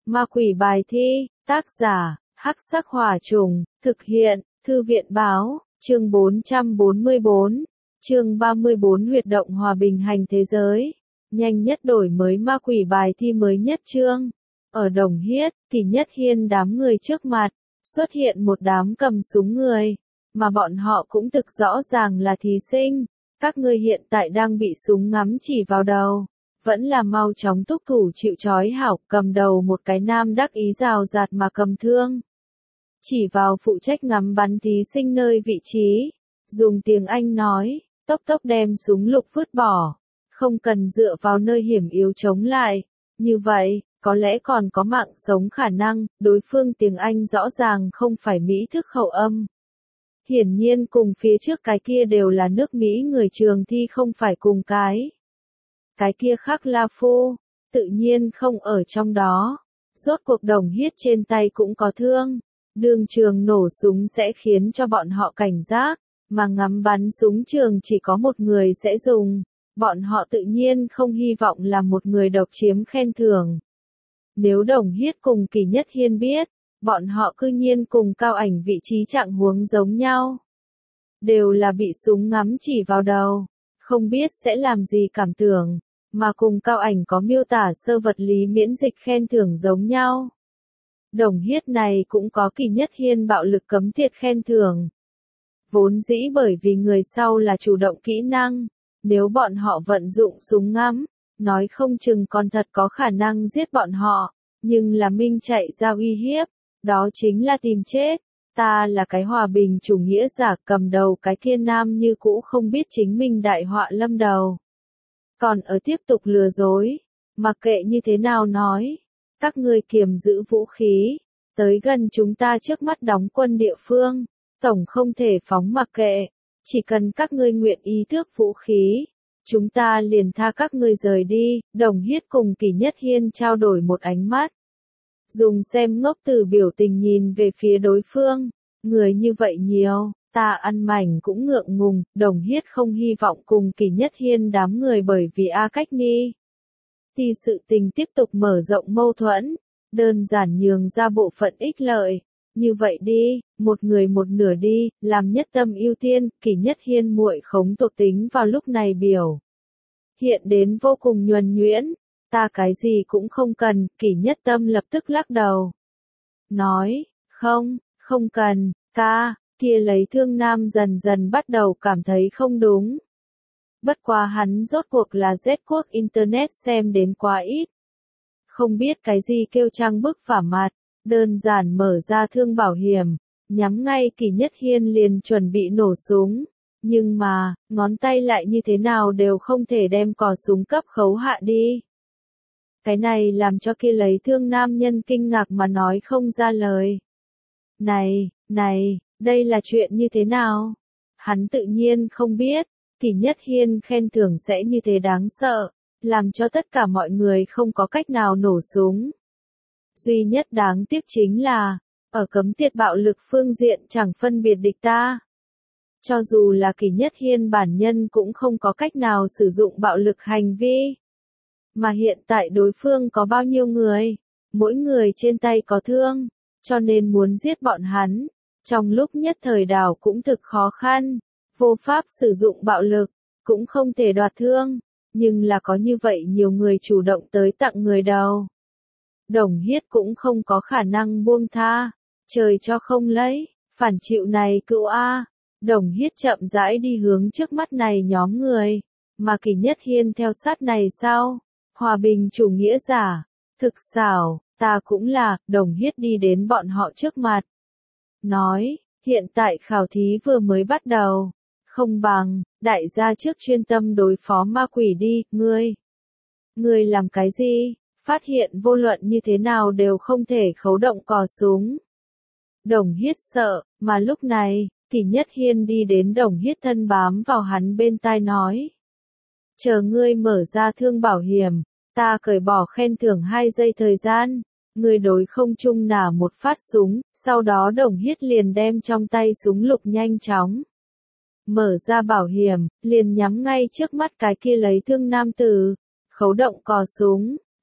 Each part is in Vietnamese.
Ma quỷ bài thi, tác giả, Hắc Sắc Hỏa Trùng, thực hiện, Thư viện báo, chương 444, chương 34 huyệt động hòa bình hành thế giới. Nhanh nhất đổi mới ma quỷ bài thi mới nhất chương. Ở Đồng Hiết, Kỳ Nhất Hiên đám người trước mặt, xuất hiện một đám cầm súng người, mà bọn họ cũng thực rõ ràng là thí sinh. Các ngươi hiện tại đang bị súng ngắm chỉ vào đầu, vẫn là mau chóng thúc thủ chịu trói hảo. Cầm đầu một cái nam đắc ý rào rạt mà cầm thương, chỉ vào phụ trách ngắm bắn thí sinh nơi vị trí, dùng tiếng Anh nói, tốc tốc đem súng lục vứt bỏ, không cần dựa vào nơi hiểm yếu chống lại, như vậy, có lẽ còn có mạng sống khả năng. Đối phương tiếng Anh rõ ràng không phải Mỹ thức khẩu âm. Hiển nhiên cùng phía trước cái kia đều là nước Mỹ người trường thi, không phải cùng cái. Cái kia khác La Phu, tự nhiên không ở trong đó. Rốt cuộc Đồng Hiết trên tay cũng có thương. Đường trường nổ súng sẽ khiến cho bọn họ cảnh giác, mà ngắm bắn súng trường chỉ có một người sẽ dùng. Bọn họ tự nhiên không hy vọng là một người độc chiếm khen thưởng. Nếu Đồng Hiết cùng Kỳ Nhất Hiên biết, bọn họ cư nhiên cùng Cao Ảnh vị trí trạng huống giống nhau. Đều là bị súng ngắm chỉ vào đầu, không biết sẽ làm gì cảm tưởng, mà cùng Cao Ảnh có miêu tả sơ vật lý miễn dịch khen thưởng giống nhau. Đồng Hiết này cũng có Kỳ Nhất Hiên bạo lực cấm tiệt khen thưởng. Vốn dĩ bởi vì người sau là chủ động kỹ năng, nếu bọn họ vận dụng súng ngắm, nói không chừng còn thật có khả năng giết bọn họ, nhưng là minh chạy ra uy hiếp, đó chính là tìm chết. Ta là cái hòa bình chủ nghĩa giả. Cầm đầu cái thiên nam như cũ không biết chính mình đại họa lâm đầu, còn ở tiếp tục lừa dối. Mặc kệ như thế nào nói, các ngươi kiềm giữ vũ khí, tới gần chúng ta trước mắt đóng quân địa phương, tổng không thể phóng mặc kệ, chỉ cần các ngươi nguyện ý tước vũ khí, chúng ta liền tha các ngươi rời đi. Đồng Hiết cùng Kỳ Nhất Hiên trao đổi một ánh mắt, dùng xem ngốc từ biểu tình nhìn về phía đối phương. Người như vậy nhiều, ta ăn mảnh cũng ngượng ngùng. Đồng Hiết không hy vọng cùng Kỳ Nhất Hiên đám người bởi vì A Cách Ni thì sự tình tiếp tục mở rộng mâu thuẫn, đơn giản nhường ra bộ phận ích lợi. Như vậy đi, một người một nửa đi, làm nhất tâm ưu tiên. Kỳ Nhất Hiên muội khống thuộc tính vào lúc này biểu hiện đến vô cùng nhuần nhuyễn. Ta cái gì cũng không cần. Kỳ Nhất Tâm lập tức lắc đầu, nói, không cần, ca. Kia lấy thương nam dần dần bắt đầu cảm thấy không đúng. Bất quá hắn rốt cuộc là Z quốc Internet xem đến quá ít, không biết cái gì kêu trang bức vả mặt, đơn giản mở ra thương bảo hiểm, nhắm ngay Kỳ Nhất Hiên liền chuẩn bị nổ súng. Nhưng mà, ngón tay lại như thế nào đều không thể đem cò súng cấp khấu hạ đi. Cái này làm cho kia lấy thương nam nhân kinh ngạc mà nói không ra lời. Này, đây là chuyện như thế nào? Hắn tự nhiên không biết, Kỳ Nhất Hiên khen thưởng sẽ như thế đáng sợ, làm cho tất cả mọi người không có cách nào nổ súng. Duy nhất đáng tiếc chính là, ở cấm tiệt bạo lực phương diện chẳng phân biệt địch ta. Cho dù là Kỳ Nhất Hiên bản nhân cũng không có cách nào sử dụng bạo lực hành vi. Mà hiện tại đối phương có bao nhiêu người, mỗi người trên tay có thương, cho nên muốn giết bọn hắn, trong lúc nhất thời đảo cũng thực khó khăn, vô pháp sử dụng bạo lực, cũng không thể đoạt thương, nhưng là có như vậy nhiều người chủ động tới tặng người đầu. Đồng Hiết cũng không có khả năng buông tha, trời cho không lấy, phản chịu này cựu A. Đồng Hiết chậm rãi đi hướng trước mắt này nhóm người, mà Kỳ Nhất Hiên theo sát này sau. Hòa bình chủ nghĩa giả, thực xảo, ta cũng là. Đồng Hiết đi đến bọn họ trước mặt, nói, hiện tại khảo thí vừa mới bắt đầu, không bằng, đại gia trước chuyên tâm đối phó ma quỷ đi. Ngươi làm cái gì? Phát hiện vô luận như thế nào đều không thể khấu động cò súng. Đồng Hiết sợ, mà lúc này, Kỳ Nhất Hiên đi đến Đồng Hiết thân bám vào hắn bên tai nói, chờ ngươi mở ra thương bảo hiểm, ta cởi bỏ khen thưởng 2 giây thời gian, ngươi đối không trung nả một phát súng. Sau đó Đồng Hiết liền đem trong tay súng lục nhanh chóng mở ra bảo hiểm, liền nhắm ngay trước mắt cái kia lấy thương nam tử, khấu động cò súng.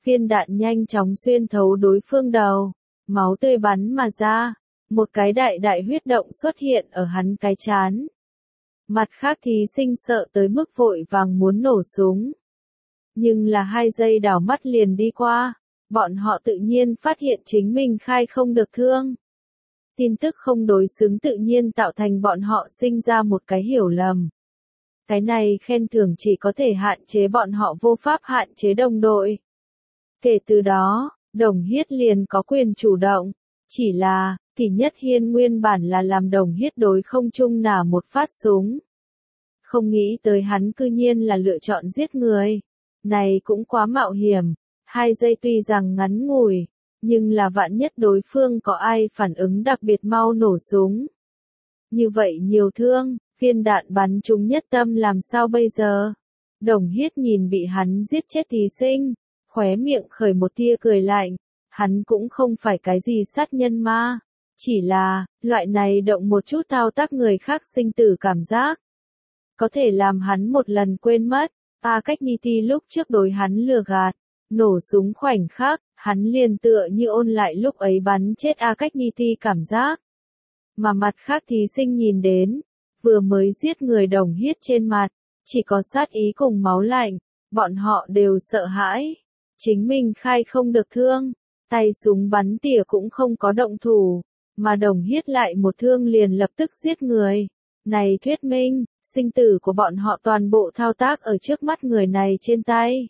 viên đạn nhanh chóng xuyên thấu đối phương đầu, máu tươi bắn mà ra, một cái đại đại huyết động xuất hiện ở hắn cái trán. Mặt khác thí sinh sợ tới mức vội vàng muốn nổ súng. Nhưng là 2 giây đảo mắt liền đi qua, bọn họ tự nhiên phát hiện chính mình khai không được thương. Tin tức không đối xứng tự nhiên tạo thành bọn họ sinh ra một cái hiểu lầm. Cái này khen thưởng chỉ có thể hạn chế bọn họ vô pháp hạn chế đồng đội. Kể từ đó, Đồng Hiết liền có quyền chủ động. Chỉ là, Kỷ Nhất Hiên nguyên bản là làm Đồng Hiết đối không trung nả một phát súng. Không nghĩ tới hắn cư nhiên là lựa chọn giết người. Này cũng quá mạo hiểm. 2 giây tuy rằng ngắn ngủi, nhưng là vạn nhất đối phương có ai phản ứng đặc biệt mau nổ súng. Như vậy nhiều thương, viên đạn bắn trúng nhất tâm làm sao bây giờ? Đồng Hiết nhìn bị hắn giết chết thí sinh, khóe miệng khởi một tia cười lạnh. Hắn cũng không phải cái gì sát nhân ma, chỉ là, loại này động một chút thao tác người khác sinh tử cảm giác. Có thể làm hắn một lần quên mất, Agniti lúc trước đối hắn lừa gạt, nổ súng khoảnh khắc, hắn liền tựa như ôn lại lúc ấy bắn chết Agniti cảm giác. Mà mặt khác thí sinh nhìn đến, vừa mới giết người Đồng Hiết trên mặt, chỉ có sát ý cùng máu lạnh, bọn họ đều sợ hãi. Chính mình khai không được thương, tay súng bắn tỉa cũng không có động thủ, mà Đồng Hiết lại một thương liền lập tức giết người. Này thuyết minh, sinh tử của bọn họ toàn bộ thao tác ở trước mắt người này trên tay.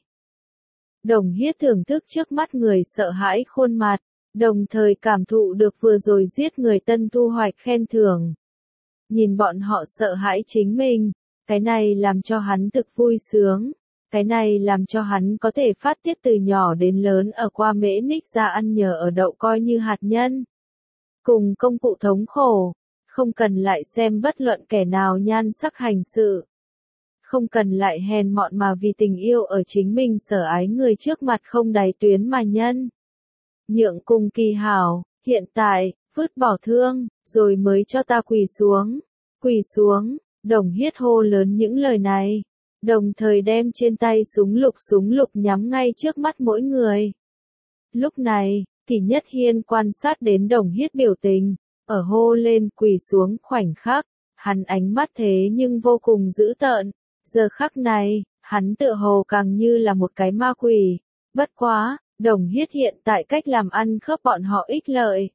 Đồng Hiết thưởng thức trước mắt người sợ hãi khuôn mặt, đồng thời cảm thụ được vừa rồi giết người tân thu hoạch khen thưởng. Nhìn bọn họ sợ hãi chính mình, cái này làm cho hắn thực vui sướng. Cái này làm cho hắn có thể phát tiết từ nhỏ đến lớn ở qua mễ ních ra ăn nhờ ở đậu coi như hạt nhân. Cùng công cụ thống khổ, không cần lại xem bất luận kẻ nào nhan sắc hành sự. Không cần lại hèn mọn mà vì tình yêu ở chính mình sở ái người trước mặt không đáy tuyến mà nhân. Nhượng cùng kỳ hảo, hiện tại, vứt bỏ thương, rồi mới cho ta quỳ xuống. Quỳ xuống, Đồng Hiết hô lớn những lời này. Đồng thời đem trên tay súng lục nhắm ngay trước mắt mỗi người. Lúc này, Kỷ Nhất Hiên quan sát đến Đồng Hiết biểu tình, ở hô lên quỳ xuống khoảnh khắc, hắn ánh mắt thế nhưng vô cùng dữ tợn. Giờ khắc này, hắn tựa hồ càng như là một cái ma quỷ. Bất quá, Đồng Hiết hiện tại cách làm ăn khớp bọn họ ích lợi.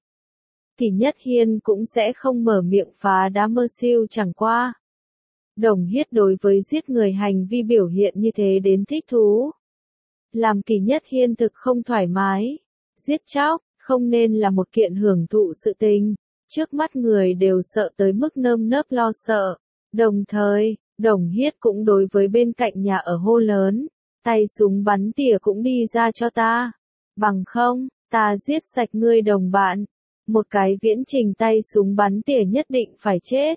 Kỷ Nhất Hiên cũng sẽ không mở miệng phá đá mơ siêu chẳng qua. Đồng Hiết đối với giết người hành vi biểu hiện như thế đến thích thú. Làm Kỷ Nhất Hiên thực không thoải mái. Giết chóc, không nên là một kiện hưởng thụ sự tình. Trước mắt người đều sợ tới mức nơm nớp lo sợ. Đồng thời, Đồng Hiết cũng đối với bên cạnh nhà ở hô lớn. Tay súng bắn tỉa cũng đi ra cho ta. Bằng không, ta giết sạch ngươi đồng bạn. Một cái viễn trình tay súng bắn tỉa nhất định phải chết.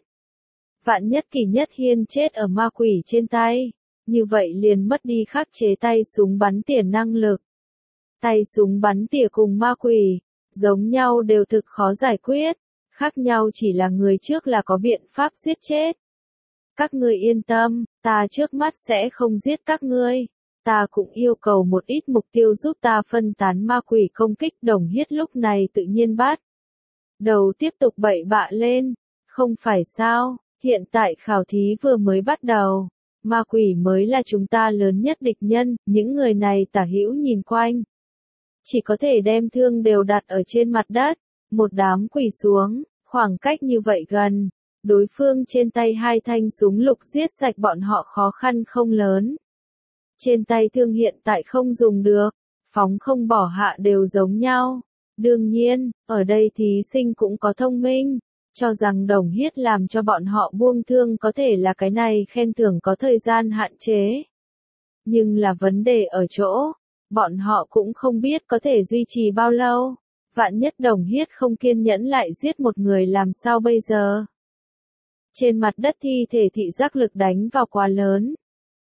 Vạn nhất Kỷ Nhất Hiên chết ở ma quỷ trên tay, như vậy liền mất đi khắc chế tay súng bắn tỉa năng lực. Tay súng bắn tỉa cùng ma quỷ, giống nhau đều thực khó giải quyết, khác nhau chỉ là người trước là có biện pháp giết chết. Các ngươi yên tâm, ta trước mắt sẽ không giết các ngươi. Ta cũng yêu cầu một ít mục tiêu giúp ta phân tán ma quỷ công kích. Đồng Hiết lúc này tự nhiên bắt đầu tiếp tục bậy bạ lên. Không phải sao? Hiện tại khảo thí vừa mới bắt đầu, ma quỷ mới là chúng ta lớn nhất địch nhân, những người này tả hữu nhìn quanh. Chỉ có thể đem thương đều đặt ở trên mặt đất, một đám quỳ xuống, khoảng cách như vậy gần, đối phương trên tay 2 thanh súng lục giết sạch bọn họ khó khăn không lớn. Trên tay thương hiện tại không dùng được, phóng không bỏ hạ đều giống nhau. Đương nhiên, ở đây thí sinh cũng có thông minh. Cho rằng Đồng Hiết làm cho bọn họ buông thương có thể là cái này khen thưởng có thời gian hạn chế. Nhưng là vấn đề ở chỗ, bọn họ cũng không biết có thể duy trì bao lâu. Vạn nhất Đồng Hiết không kiên nhẫn lại giết một người làm sao bây giờ? Trên mặt đất thi thể thị giác lực đánh vào quá lớn.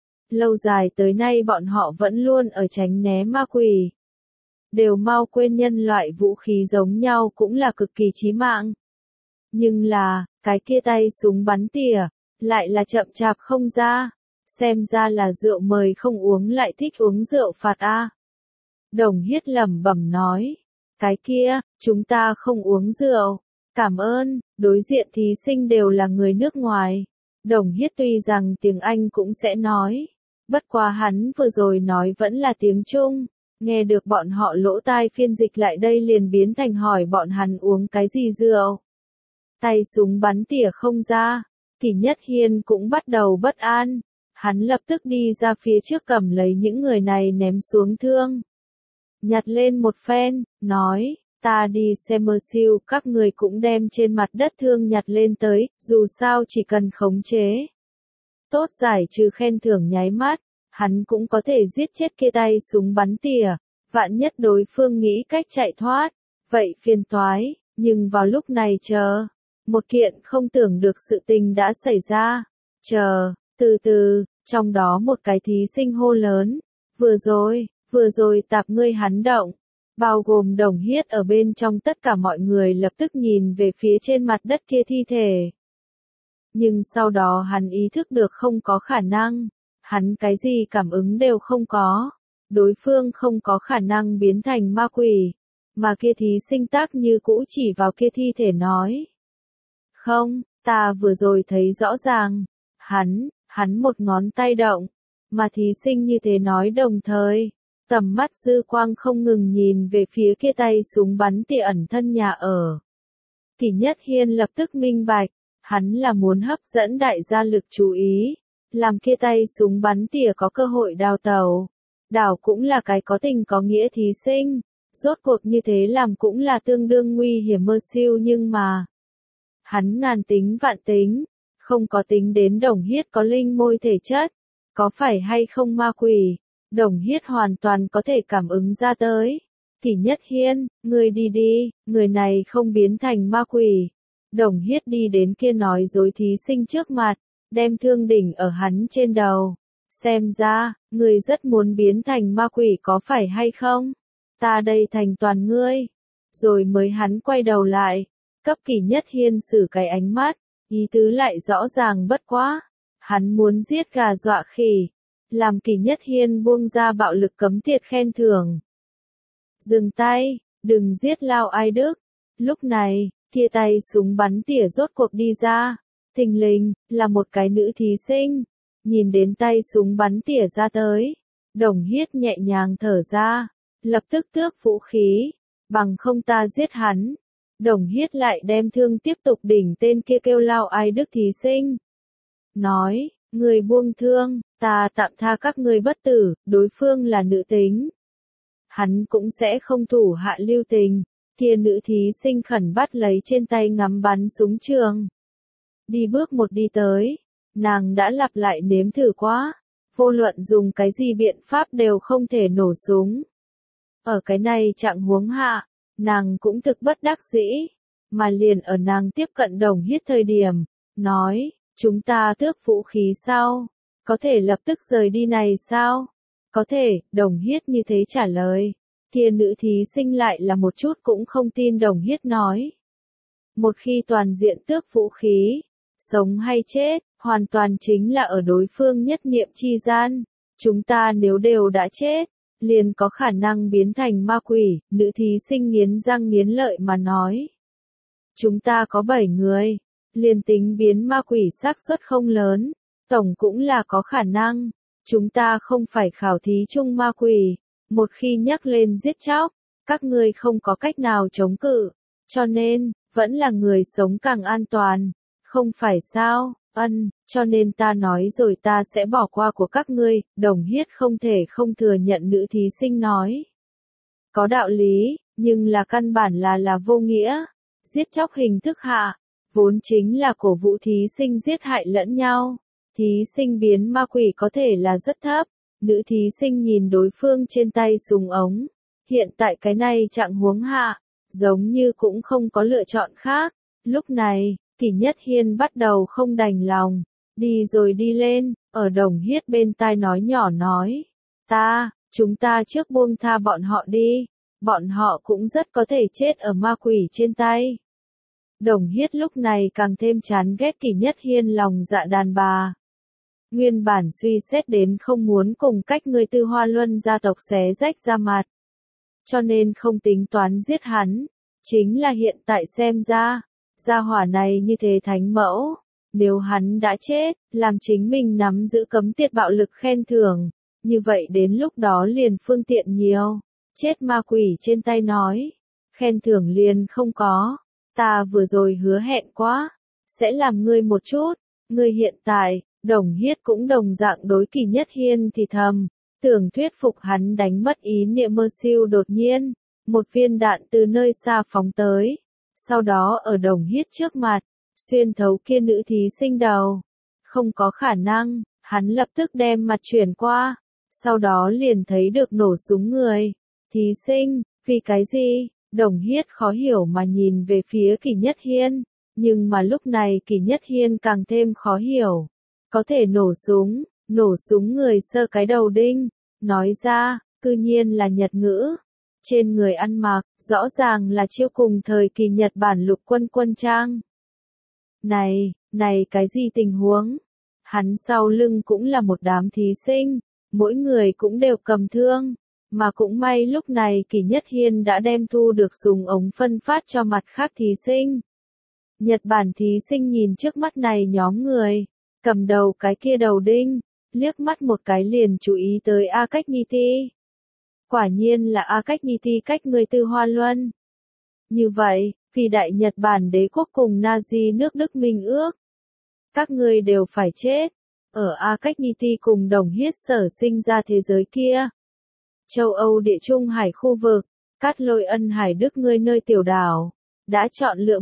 Lâu dài tới nay bọn họ vẫn luôn ở tránh né ma quỷ. Đều mau quên nhân loại vũ khí giống nhau cũng là cực kỳ chí mạng. Nhưng là, cái kia tay súng bắn tỉa, lại là chậm chạp không ra. Xem ra là rượu mời không uống lại thích uống rượu phạt a. Đồng Hiết lẩm bẩm nói. Cái kia, chúng ta không uống rượu. Cảm ơn, đối diện thí sinh đều là người nước ngoài. Đồng Hiết tuy rằng tiếng Anh cũng sẽ nói. Bất quá hắn vừa rồi nói vẫn là tiếng Trung. Nghe được bọn họ lỗ tai phiên dịch lại đây liền biến thành hỏi bọn hắn uống cái gì rượu. Tay súng bắn tỉa không ra. Kỷ Nhất Hiên cũng bắt đầu bất an. Hắn lập tức đi ra phía trước cầm lấy những người này ném xuống thương. Nhặt lên một phen, nói, ta đi xem mơ siêu, các người cũng đem trên mặt đất thương nhặt lên tới, dù sao chỉ cần khống chế. Tốt giải trừ khen thưởng nháy mắt, hắn cũng có thể giết chết kia tay súng bắn tỉa, vạn nhất đối phương nghĩ cách chạy thoát, vậy phiền toái, nhưng vào lúc này một kiện không tưởng được sự tình đã xảy ra. Từ từ, trong đó một cái thí sinh hô lớn, vừa rồi tạp ngươi hắn động, bao gồm Đồng Hiết ở bên trong tất cả mọi người lập tức nhìn về phía trên mặt đất kia thi thể. Nhưng sau đó hắn ý thức được không có khả năng, hắn cái gì cảm ứng đều không có, đối phương không có khả năng biến thành ma quỷ, mà kia thí sinh tác như cũ chỉ vào kia thi thể nói. Không, ta vừa rồi thấy rõ ràng, hắn một ngón tay động, mà thí sinh như thế nói đồng thời, tầm mắt dư quang không ngừng nhìn về phía kia tay súng bắn tỉa ẩn thân nhà ở. Kỷ Nhất Hiên lập tức minh bạch, hắn là muốn hấp dẫn đại gia lực chú ý, làm kia tay súng bắn tỉa có cơ hội đào tẩu. Đảo cũng là cái có tình có nghĩa thí sinh, rốt cuộc như thế làm cũng là tương đương nguy hiểm mơ siêu nhưng mà. Hắn ngàn tính vạn tính, không có tính đến Đồng Hiết có linh môi thể chất, có phải hay không ma quỷ, Đồng Hiết hoàn toàn có thể cảm ứng ra tới. Kỷ Nhất Hiên, ngươi đi đi, người này không biến thành ma quỷ. Đồng Hiết đi đến kia nói dối thí sinh trước mặt, đem thương đỉnh ở hắn trên đầu. Xem ra, ngươi rất muốn biến thành ma quỷ có phải hay không? Ta đây thành toàn ngươi. Rồi mới hắn quay đầu lại, cấp Kỷ Nhất Hiên xử cái ánh mắt, ý tứ lại rõ ràng bất quá. Hắn muốn giết gà dọa khỉ, làm Kỷ Nhất Hiên buông ra bạo lực cấm tiệt khen thưởng. Dừng tay, đừng giết Lao Ai Đức. Lúc này, kia tay súng bắn tỉa rốt cuộc đi ra, thình lình, là một cái nữ thí sinh. Nhìn đến tay súng bắn tỉa ra tới, Đồng Hiết nhẹ nhàng thở ra, lập tức tước vũ khí, bằng không ta giết hắn. Đồng Hiết lại đem thương tiếp tục đỉnh tên kia kêu Lao Ai Đức thí sinh. Nói, người buông thương, ta tạm tha các ngươi bất tử, đối phương là nữ tính. Hắn cũng sẽ không thủ hạ lưu tình, kia nữ thí sinh khẩn bắt lấy trên tay ngắm bắn súng trường. Đi bước một đi tới, nàng đã lặp lại nếm thử quá, vô luận dùng cái gì biện pháp đều không thể nổ súng. Ở cái này trạng huống hạ, nàng cũng thực bất đắc dĩ, mà liền ở nàng tiếp cận Đồng Hiết thời điểm, nói, chúng ta tước vũ khí sao? Có thể lập tức rời đi này sao? Có thể, Đồng Hiết như thế trả lời. Kia nữ thí sinh lại là một chút cũng không tin Đồng Hiết nói. Một khi toàn diện tước vũ khí, sống hay chết, hoàn toàn chính là ở đối phương nhất niệm chi gian. Chúng ta nếu đều đã chết, liền có khả năng biến thành ma quỷ, nữ thí sinh nghiến răng nghiến lợi mà nói. Chúng ta có 7 người, liền tính biến ma quỷ xác suất không lớn, tổng cũng là có khả năng. Chúng ta không phải khảo thí chung ma quỷ, một khi nhắc lên giết chóc, các ngươi không có cách nào chống cự, cho nên, vẫn là người sống càng an toàn, không phải sao? Cho nên ta nói rồi ta sẽ bỏ qua của các ngươi, Đồng Hiết không thể không thừa nhận nữ thí sinh nói. Có đạo lý, nhưng là căn bản là vô nghĩa. Giết chóc hình thức hạ, vốn chính là cổ vũ thí sinh giết hại lẫn nhau. Thí sinh biến ma quỷ có thể là rất thấp. Nữ thí sinh nhìn đối phương trên tay súng ống. Hiện tại cái này trạng huống hạ, giống như cũng không có lựa chọn khác. Lúc này, Kỷ Nhất Hiên bắt đầu không đành lòng. Đi rồi đi lên, ở Đồng Hiết bên tai nói nhỏ nói. Chúng ta trước buông tha bọn họ đi. Bọn họ cũng rất có thể chết ở ma quỷ trên tay. Đồng Hiết lúc này càng thêm chán ghét Kỷ Nhất Hiên lòng dạ đàn bà. Nguyên bản suy xét đến không muốn cùng cách người Tư Hoa Luân gia tộc xé rách ra mặt. cho nên không tính toán giết hắn. Chính là hiện tại xem ra, gia hỏa này như thế thánh mẫu, nếu hắn đã chết, làm chính mình nắm giữ cấm tiệt bạo lực khen thưởng, như vậy đến lúc đó liền phương tiện nhiều. Chết ma quỷ trên tay nói, khen thưởng liền không có, ta vừa rồi hứa hẹn quá, sẽ làm ngươi một chút, ngươi hiện tại, Đồng Hiết cũng đồng dạng đối Kỳ Nhất Hiên thì thầm, tưởng thuyết phục hắn đánh mất ý niệm mơ siêu đột nhiên, một viên đạn từ nơi xa phóng tới, sau đó ở Đồng Hiết trước mặt, xuyên thấu kia nữ thí sinh đầu. Không có khả năng, hắn lập tức đem mặt chuyển qua, sau đó liền thấy được nổ súng người. Thí sinh, vì cái gì? Đồng Hiết khó hiểu mà nhìn về phía Kỳ Nhất Hiên, nhưng mà lúc này Kỳ Nhất Hiên càng thêm khó hiểu. Có thể nổ súng người sơ cái đầu đinh, nói ra, cư nhiên là Nhật ngữ. Trên người ăn mặc, rõ ràng là chiêu cùng thời kỳ Nhật Bản lục quân quân trang. Này cái gì tình huống? Hắn sau lưng cũng là một đám thí sinh, mỗi người cũng đều cầm thương, mà cũng may lúc này Kỳ Nhất Hiên đã đem thu được súng ống phân phát cho mặt khác thí sinh. Nhật Bản thí sinh nhìn trước mắt này nhóm người, cầm đầu cái kia đầu đinh, liếc mắt một cái liền chú ý tới A Cách Niti. Quả nhiên là A Cách Niti cách người Tư Hoa Luân. Như vậy, vì đại Nhật Bản đế quốc cùng Nazi nước Đức minh ước, các ngươi đều phải chết. Ở A Cách Niti cùng Đồng Hiết sở sinh ra thế giới kia. Châu Âu địa trung hải khu vực, Cát Lôi Ân Hải Đức ngươi nơi tiểu đảo, đã chọn lựa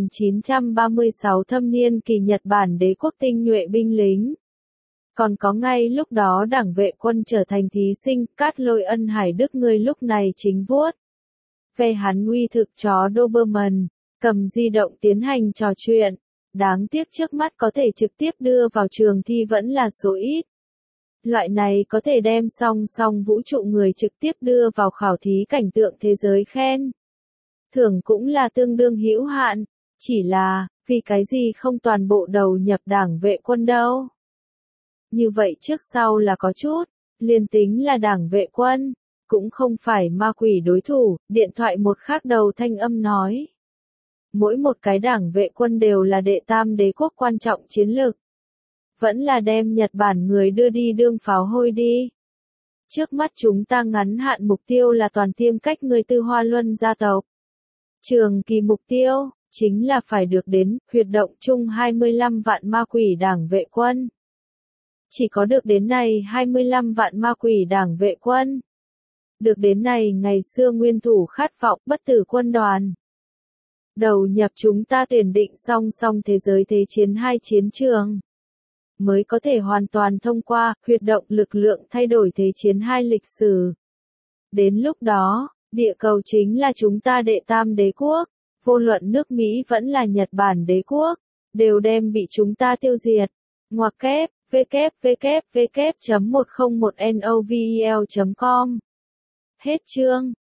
1936 thâm niên kỳ Nhật Bản đế quốc tinh nhuệ binh lính. Còn có ngay lúc đó đảng vệ quân trở thành thí sinh, Cát Lôi Ân Hải Đức ngươi lúc này chính vuốt về hắn uy thực chó Doberman, cầm di động tiến hành trò chuyện. Đáng tiếc trước mắt có thể trực tiếp đưa vào trường thi vẫn là số ít. Loại này có thể đem song vũ trụ người trực tiếp đưa vào khảo thí cảnh tượng thế giới khen. Thưởng cũng là tương đương hữu hạn, chỉ là, vì cái gì không toàn bộ đầu nhập đảng vệ quân đâu. Như vậy trước sau là có chút, liền tính là đảng vệ quân, cũng không phải ma quỷ đối thủ, điện thoại một khác đầu thanh âm nói. Mỗi một cái đảng vệ quân đều là đệ tam đế quốc quan trọng chiến lược. Vẫn là đem Nhật Bản người đưa đi đương pháo hôi đi. Trước mắt chúng ta ngắn hạn mục tiêu là toàn tiêm cách người Tư Hoa Luân gia tộc. Trường kỳ mục tiêu, chính là phải được đến, huyệt động chung 25 vạn ma quỷ đảng vệ quân. Chỉ có được đến này 25 vạn ma quỷ đảng vệ quân. Được đến này ngày xưa nguyên thủ khát vọng bất tử quân đoàn. Đầu nhập chúng ta tuyển định song thế giới thế chiến 2 chiến trường. Mới có thể hoàn toàn thông qua, huyệt động lực lượng thay đổi thế chiến 2 lịch sử. Đến lúc đó, địa cầu chính là chúng ta đệ tam đế quốc, vô luận nước Mỹ vẫn là Nhật Bản đế quốc, đều đem bị chúng ta tiêu diệt. Ngoặc kép, www.101novel.com. Hết chương.